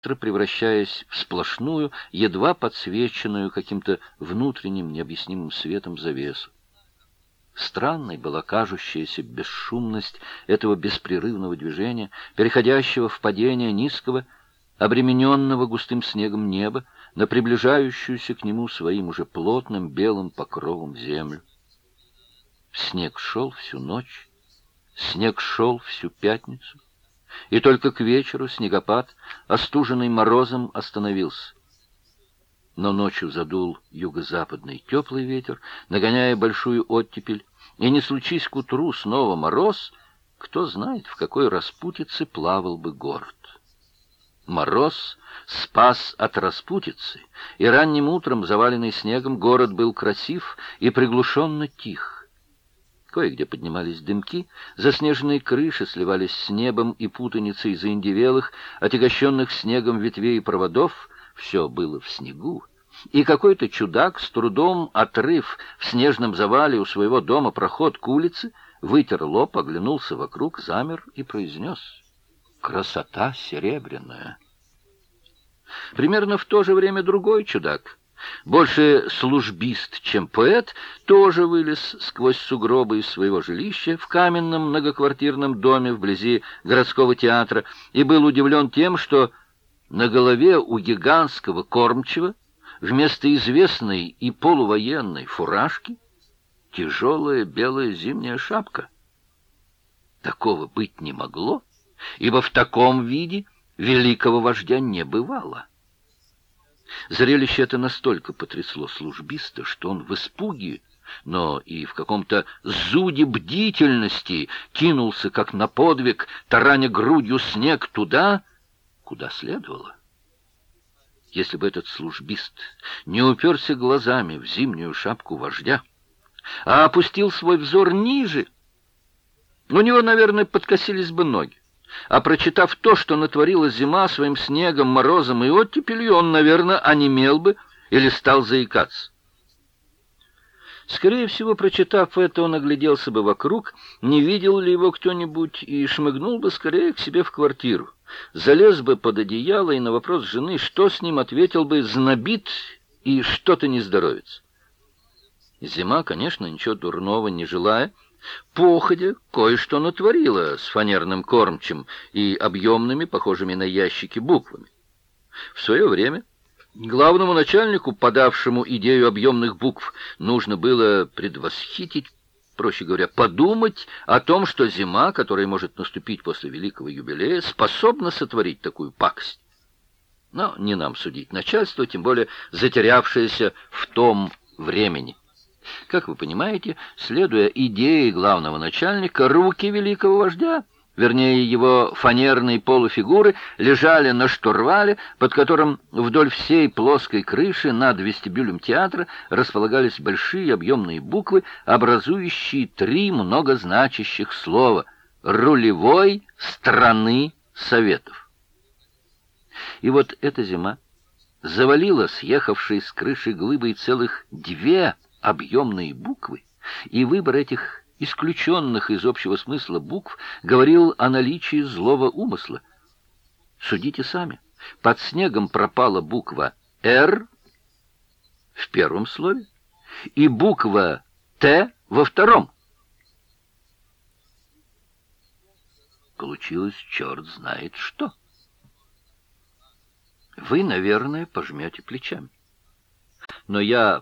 превращаясь в сплошную, едва подсвеченную каким-то внутренним необъяснимым светом завесу. Странной была кажущаяся бесшумность этого беспрерывного движения, переходящего в падение низкого, обремененного густым снегом неба, на приближающуюся к нему своим уже плотным белым покровом землю. Снег шел всю ночь, снег шел всю пятницу, и только к вечеру снегопад, остуженный морозом, остановился. Но ночью задул юго-западный теплый ветер, нагоняя большую оттепель, и не случись к утру снова мороз, кто знает, в какой распутице плавал бы город. Мороз спас от распутицы, и ранним утром, заваленный снегом, город был красив и приглушенно тих. Кое-где поднимались дымки, заснеженные крыши сливались с небом и путаницей заиндевелых, отягощенных снегом ветвей и проводов. Все было в снегу, и какой-то чудак, с трудом отрыв в снежном завале у своего дома проход к улице, вытер лоб, оглянулся вокруг, замер и произнес: «Красота серебряная». Примерно в то же время другой чудак, больше службист, чем поэт, тоже вылез сквозь сугробы из своего жилища в каменном многоквартирном доме вблизи городского театра и был удивлен тем, что на голове у гигантского кормчего вместо известной и полувоенной фуражки тяжелая белая зимняя шапка. Такого быть не могло, ибо в таком виде великого вождя не бывало. Зрелище это настолько потрясло службиста, что он в испуге, но и в каком-то зуде бдительности кинулся, как на подвиг, тараня грудью снег туда, куда следовало. Если бы этот службист не уперся глазами в зимнюю шапку вождя, а опустил свой взор ниже, у него, наверное, подкосились бы ноги. А прочитав то, что натворила зима своим снегом, морозом и оттепелью, он, наверное, онемел бы или стал заикаться. Скорее всего, прочитав это, он огляделся бы вокруг, не видел ли его кто-нибудь, и шмыгнул бы скорее к себе в квартиру. Залез бы под одеяло, и на вопрос жены, что с ним, ответил бы: знобит и что-то не здоровится. Зима, конечно, ничего дурного не желая, походя кое-что натворила с фанерным кормчем и объемными, похожими на ящики, буквами. В свое время главному начальнику, подавшему идею объемных букв, нужно было предвосхитить, проще говоря, подумать о том, что зима, которая может наступить после великого юбилея, способна сотворить такую пакость. Но не нам судить начальство, тем более затерявшееся в том времени. Как вы понимаете, следуя идее главного начальника, руки великого вождя, вернее его фанерные полуфигуры, лежали на штурвале, под которым вдоль всей плоской крыши над вестибюлем театра располагались большие объемные буквы, образующие 3 многозначащих слова «Рулевой страны Советов». И вот эта зима завалила съехавшей с крыши глыбой целых 2 объемные буквы, и выбор этих исключенных из общего смысла букв говорил о наличии злого умысла. Судите сами. Под снегом пропала буква «Р» в первом слове и буква «Т» во втором. Получилось черт знает что. Вы, наверное, пожмете плечами. Но я